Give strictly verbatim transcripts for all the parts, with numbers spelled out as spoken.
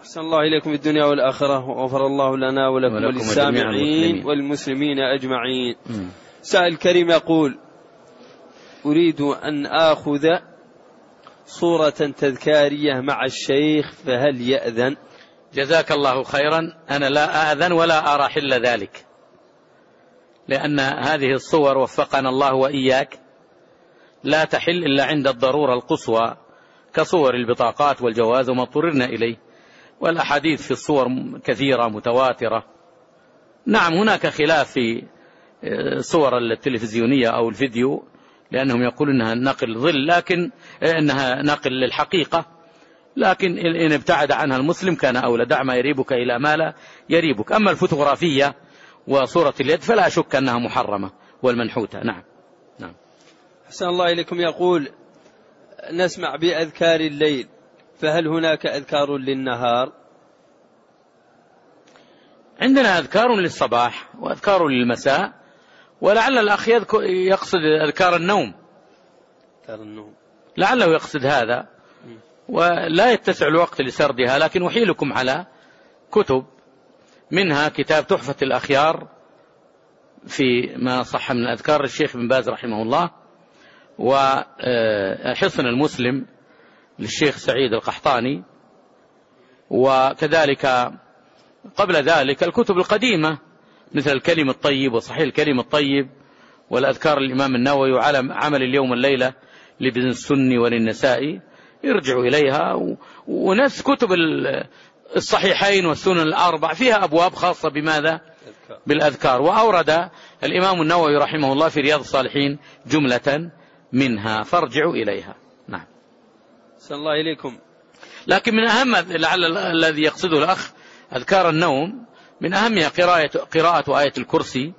أحسن الله إليكم في الدنيا والآخرة، وغفر الله لنا ولكم وللسامعين والمسلمين أجمعين. م. سائل كريم يقول: أريد أن آخذ صورة تذكارية مع الشيخ فهل يأذن؟ جزاك الله خيرا. أنا لا أذن ولا أرى حل ذلك، لأن هذه الصور وفقنا الله وإياك لا تحل إلا عند الضرورة القصوى كصور البطاقات والجواز وما اضطررنا إليه، والأحاديث في الصور كثيرة متواترة. نعم هناك خلاف في الصور التلفزيونية أو الفيديو، لأنهم يقولون أنها نقل ظل، لكن أنها نقل للحقيقة، لكن إن ابتعد عنها المسلم كان أولى. دع ما يريبك إلى ما لا يريبك. أما الفوتوغرافية وصورة اليد فلا شك أنها محرمة والمنحوتة. نعم نعم. أحسن الله إليكم يقول: نسمع بأذكار الليل، فهل هناك أذكار للنهار؟ عندنا أذكار للصباح وأذكار للمساء، ولعل الأخ يقصد أذكار النوم. أذكار النوم لعله يقصد هذا، ولا يتسع الوقت لسردها، لكن أحيلكم على كتب، منها كتاب تحفة الأخيار في ما صح من أذكار الشيخ بن باز رحمه الله، وحصن المسلم للشيخ سعيد القحطاني، وكذلك قبل ذلك الكتب القديمة مثل الكلم الطيب وصحيح الكلم الطيب والأذكار الإمام النووي وعلى عمل اليوم والليلة لابن السني وللنسائي، يرجعوا إليها. ونفس كتب الصحيحين والسنن الأربع فيها أبواب خاصة بماذا؟ بالأذكار. وأورد الإمام النووي رحمه الله في رياض الصالحين جملة منها، فارجعوا إليها. نعم. صلى الله إليكم. لكن من أهم لعل الذي يقصده الأخ أذكار النوم، من أهمها قراءة, قراءة آية الكرسي،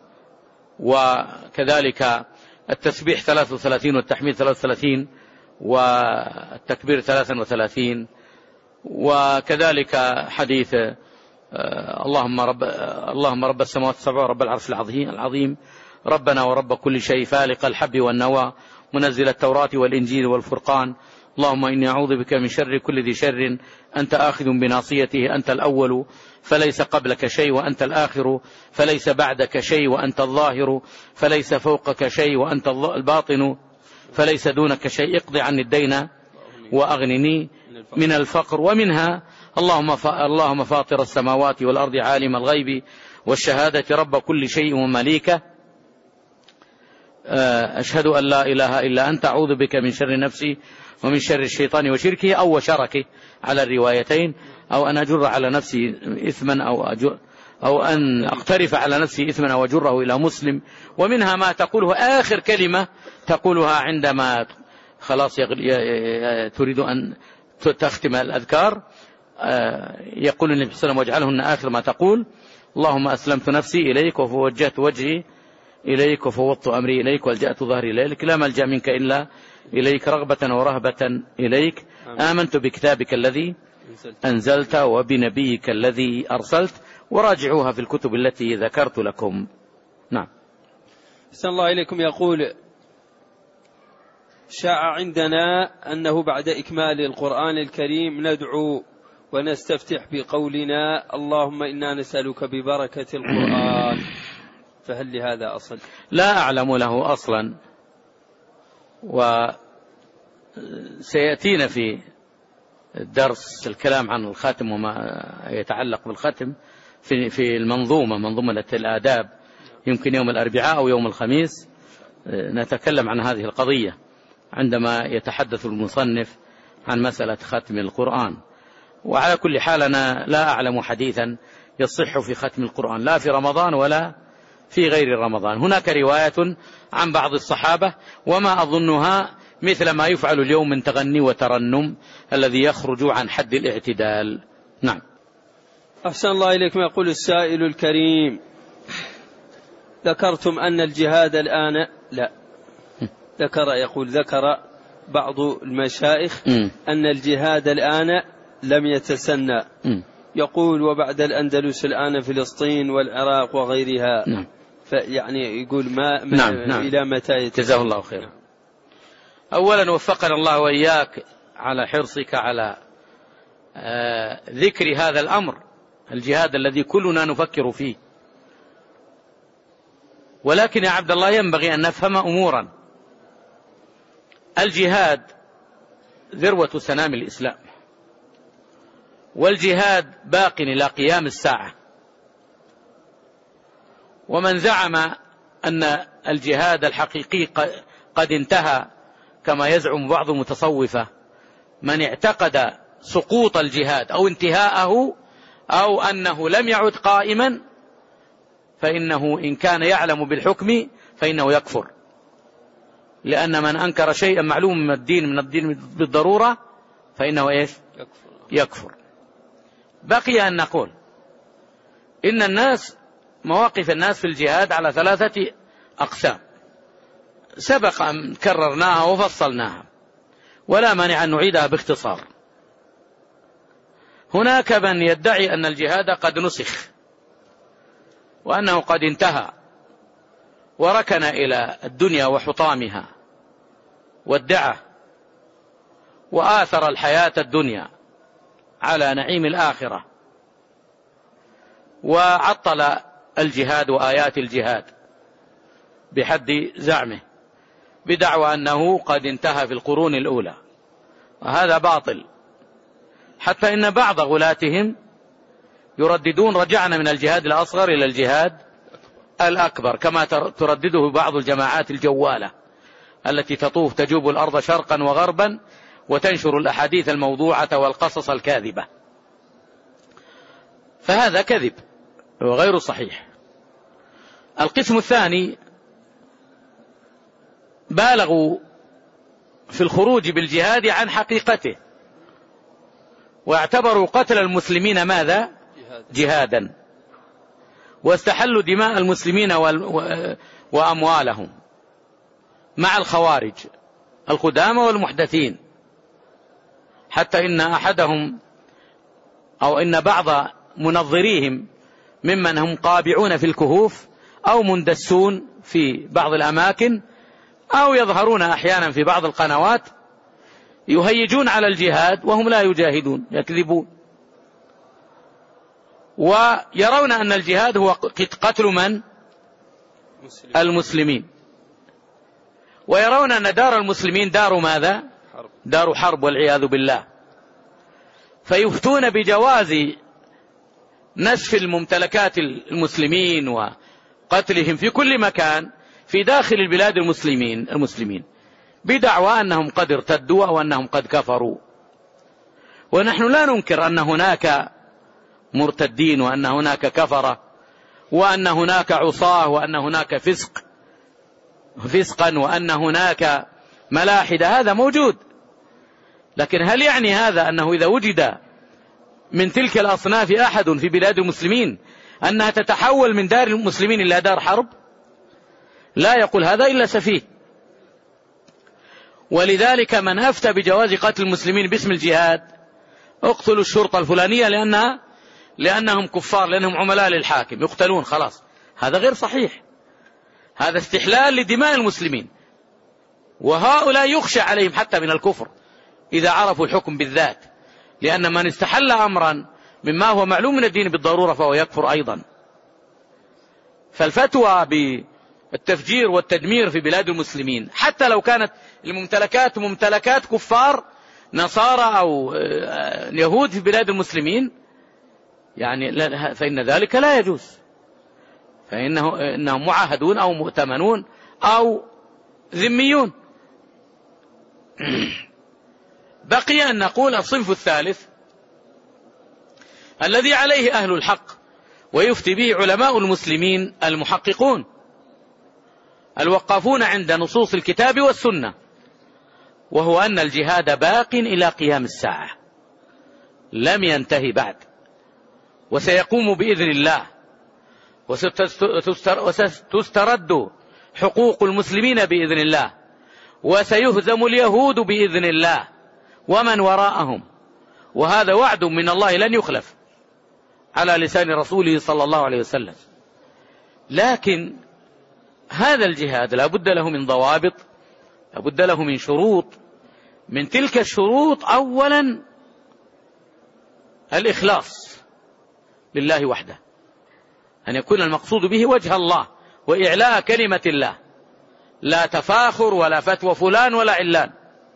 وكذلك التسبيح ثلاثة وثلاثين والتحميد ثلاثة وثلاثين والتكبير ثلاثة وثلاثين، وكذلك حديث اللهم رب اللهم رب السماوات السبع ورب العرش العظيم العظيم ربنا ورب كل شيء فالق الحب والنوى منزل التوراة والإنجيل والفرقان اللهم إني أعوذ بك من شر كل ذي شر أنت آخذ بناصيته أنت الأول فليس قبلك شيء وأنت الآخر فليس بعدك شيء وأنت الظاهر فليس فوقك شيء وأنت الباطن فليس دونك شيء اقضي عني الدين وأغنني من الفقر. ومنها اللهم اللهم فاطر السماوات والأرض عالم الغيب والشهادة رب كل شيء ومليكه أشهد أن لا إله إلا أنت أعوذ بك من شر نفسي ومن شر الشيطان وشركه أو وشركه على الروايتين، أو أن أجر على نفسي إثما أو, أجر أو أن أقترف على نفسي إثما أو أجره إلى مسلم. ومنها ما تقوله آخر كلمة تقولها عندما خلاص تريد أن تختم الأذكار، يقول النبي صلى الله عليه وسلم واجعلهن آخر ما تقول اللهم أسلمت نفسي إليك وفوجهت وجهي إليك وفوضت أمري إليك والجأت ظهري إليك لا ملجأ منك إلا إليك رغبة ورهبة إليك آمنت بكتابك الذي أنزلت وبنبيك الذي أرسلت. وراجعوها في الكتب التي ذكرت لكم. نعم. أحسن الله إليكم يقول: شاع عندنا أنه بعد إكمال القرآن الكريم ندعو ونستفتح بقولنا اللهم إنا نسألك ببركة القرآن، فهل لهذا أصل؟ لا أعلم له أصلا، وسيأتينا في الدرس الكلام عن الختم وما يتعلق بالختم في في المنظومة منظومة الآداب، يمكن يوم الأربعاء أو يوم الخميس نتكلم عن هذه القضية عندما يتحدث المصنف عن مسألة ختم القرآن. وعلى كل حال أنا لا أعلم حديثا يصح في ختم القرآن لا في رمضان ولا في غير رمضان. هناك رواية عن بعض الصحابة وما أظنها مثل ما يفعل اليوم من تغني وترنم الذي يخرج عن حد الاعتدال. نعم. أحسن الله إليكم. يقول السائل الكريم: ذكرتم أن الجهاد الآن لا ذكر يقول ذكر بعض المشايخ م. أن الجهاد الآن لم يتسنى م. يقول وبعد الأندلس الآن فلسطين والعراق وغيرها م. فيعني يقول ما نعم. نعم. إلى متى يتسنى؟ جزاه الله خيرا. أولا وفقنا الله وإياك على حرصك على ذكر هذا الأمر، الجهاد الذي كلنا نفكر فيه. ولكن يا عبد الله ينبغي أن نفهم أمورا. الجهاد ذروة سنام الإسلام، والجهاد باق إلى قيام الساعة. ومن زعم أن الجهاد الحقيقي قد انتهى كما يزعم بعض المتصوفة، من اعتقد سقوط الجهاد أو انتهاءه أو أنه لم يعد قائما، فإنه إن كان يعلم بالحكم فإنه يكفر، لأن من أنكر شيئا معلوم من الدين من الدين بالضرورة فإنه إيش؟ يكفر. يكفر. بقي أن نقول إن الناس، مواقف الناس في الجهاد على ثلاثة أقسام سبق أن كررناها وفصلناها، ولا مانع أن نعيدها باختصار. هناك من يدعي أن الجهاد قد نسخ وأنه قد انتهى وركن إلى الدنيا وحطامها، وادعى وآثر الحياة الدنيا على نعيم الآخرة، وعطل الجهاد وآيات الجهاد بحد زعمه، بدعوى أنه قد انتهى في القرون الأولى، وهذا باطل. حتى إن بعض غلاتهم يرددون رجعنا من الجهاد الأصغر إلى الجهاد الأكبر، كما تردده بعض الجماعات الجوالة التي تطوف تجوب الأرض شرقا وغربا وتنشر الأحاديث الموضوعة والقصص الكاذبة. فهذا كذب وغير صحيح. القسم الثاني بالغوا في الخروج بالجهاد عن حقيقته، واعتبروا قتل المسلمين ماذا؟ جهادا، واستحلوا دماء المسلمين وأموالهم، مع الخوارج القدامى والمحدثين. حتى إن أحدهم أو إن بعض منظريهم ممن هم قابعون في الكهوف أو مندسون في بعض الأماكن أو يظهرون أحيانا في بعض القنوات يهيجون على الجهاد وهم لا يجاهدون، يكذبون، ويرون أن الجهاد هو قتل من؟ المسلمين، ويرون أن دار المسلمين دار ماذا؟ دار حرب والعياذ بالله. فيفتون بجواز نسف الممتلكات المسلمين وقتلهم في كل مكان في داخل البلاد المسلمين المسلمين بدعوى أنهم قد ارتدوا أو أنهم قد كفروا. ونحن لا ننكر أن هناك مرتدين وأن هناك كفرة وأن هناك عصاة وأن هناك فسق فسقا وأن هناك ملاحدة، هذا موجود. لكن هل يعني هذا أنه إذا وجد من تلك الأصناف أحد في بلاد المسلمين أنها تتحول من دار المسلمين إلى دار حرب؟ لا يقول هذا إلا سفيه. ولذلك من أفتى بجواز قتل المسلمين باسم الجهاد، اقتلوا الشرطة الفلانية لأنها لأنهم كفار، لأنهم عملاء للحاكم يقتلون خلاص، هذا غير صحيح. هذا استحلال لدماء المسلمين، وهؤلاء يخشى عليهم حتى من الكفر إذا عرفوا الحكم بالذات، لأن من استحل أمرا مما هو معلوم من الدين بالضرورة فهو يكفر أيضا. فالفتوى بالتفجير والتدمير في بلاد المسلمين حتى لو كانت الممتلكات ممتلكات كفار نصارى أو يهود في بلاد المسلمين، يعني فإن ذلك لا يجوز، فإنه إنهم معاهدون أو مؤتمنون أو ذميون. بقي أن نقول الصنف الثالث الذي عليه أهل الحق ويفتي به علماء المسلمين المحققون الوقافون عند نصوص الكتاب والسنة، وهو أن الجهاد باق إلى قيام الساعة، لم ينتهي بعد، وسيقوم بإذن الله، وستسترد حقوق المسلمين بإذن الله، وسيهزم اليهود بإذن الله ومن وراءهم، وهذا وعد من الله لن يخلف على لسان رسوله صلى الله عليه وسلم. لكن هذا الجهاد لا بد له من ضوابط، لا بد له من شروط. من تلك الشروط أولا الإخلاص لله وحده، أن يكون المقصود به وجه الله وإعلاء كلمة الله، لا تفاخر ولا فتوى فلان ولا علان.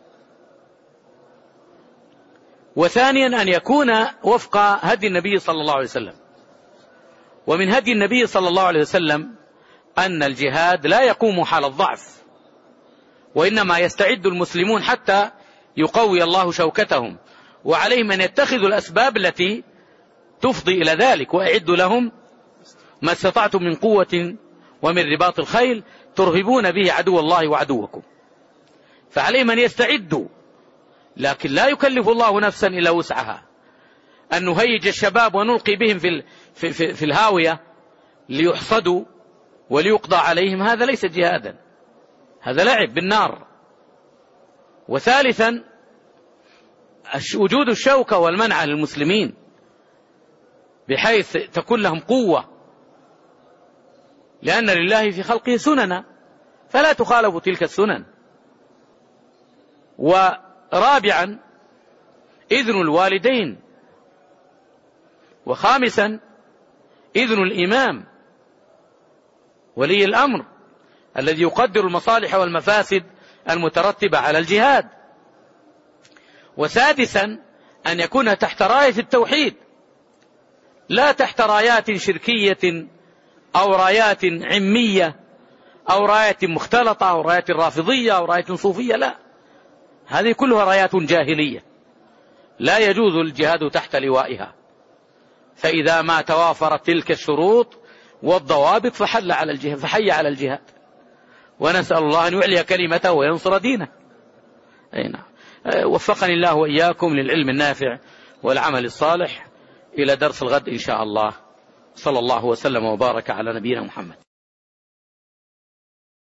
وثانيا أن يكون وفق هدي النبي صلى الله عليه وسلم. ومن هدي النبي صلى الله عليه وسلم أن الجهاد لا يقوم حال الضعف، وإنما يستعد المسلمون حتى يقوي الله شوكتهم، وعليهم أن يتخذوا الأسباب التي تفضي إلى ذلك، وأعدوا لهم ما استطعتم من قوة ومن رباط الخيل ترهبون به عدو الله وعدوكم. فعليهم أن يستعدوا، لكن لا يكلف الله نفسا إلا وسعها. أن نهيج الشباب ونلقي بهم في, في, في, في الهاوية ليحصدوا وليقضى عليهم، هذا ليس جهادا، هذا لعب بالنار. وثالثا وجود الشوكة والمنع للمسلمين بحيث تكون لهم قوة، لأن لله في خلقه سننا فلا تخالف تلك السنن. ورابعا إذن الوالدين. وخامسا إذن الإمام ولي الأمر الذي يقدر المصالح والمفاسد المترتبة على الجهاد. وسادسا أن يكون تحت راية التوحيد، لا تحت رايات شركية أو رايات عمية أو رايات مختلطة أو رايات رافضية أو رايات صوفية، لا، هذه كلها رايات جاهلية لا يجوز الجهاد تحت لوائها. فإذا ما توافرت تلك الشروط والضوابط فحل على الجهاد، فحي على الجهاد، ونسأل الله أن يعلي كلمته وينصر دينه. أي نعم. وفقني الله وإياكم للعلم النافع والعمل الصالح. إلى درس الغد إن شاء الله. صلى الله وسلم وبارك على نبينا محمد.